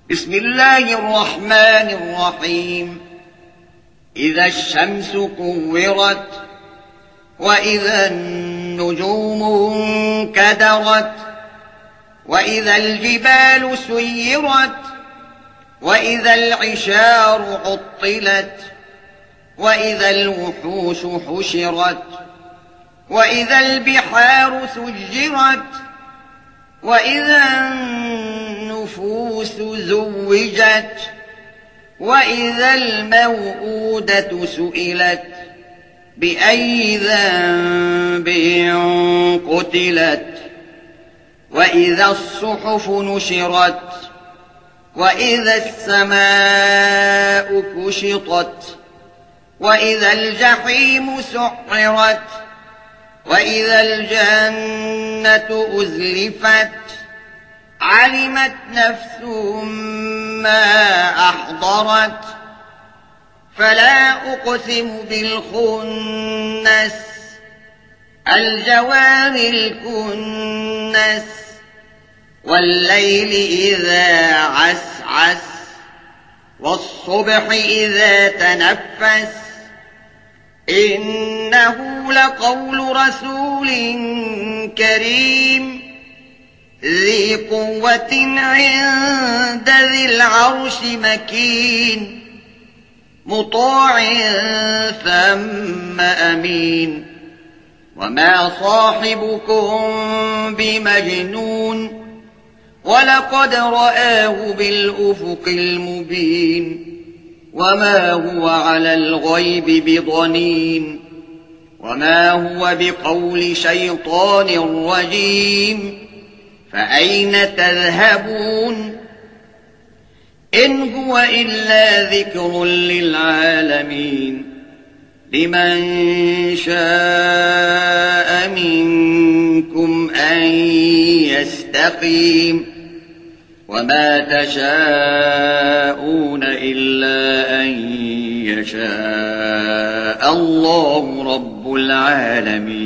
بسم الله الرحمن الرحيم. إذا الشمس كورت وإذا النجوم انكدرت وإذا الجبال سيرت وإذا العشار عطلت وإذا الوحوش حشرت وإذا البحار سجرت وإذا النفوس زوجت وإذا الموءودة سئلت بأي ذنب قتلت وإذا الصحف نشرت وإذا السماء كشطت وإذا الجحيم سعرت وإذا الجنة أزلفت علمت نفس ما أحضرت فلا أقسم بالخنس الجوار الكنس والليل إذا عسعس والصبح إذا تنفس إنه لقول رسول كريم ذي قوة عند ذي العرش مكين مطاع ثم أمين وما صاحبكم بمجنون ولقد رآه بالأفق المبين وما هو على الغيب بضنين وما هو بقول شيطان رجيم فأين تذهبون إن هو إلا ذكر للعالمين لمن شاء منكم أن يستقيم وما تشاءون إلا أن يشاء الله رب العالمين.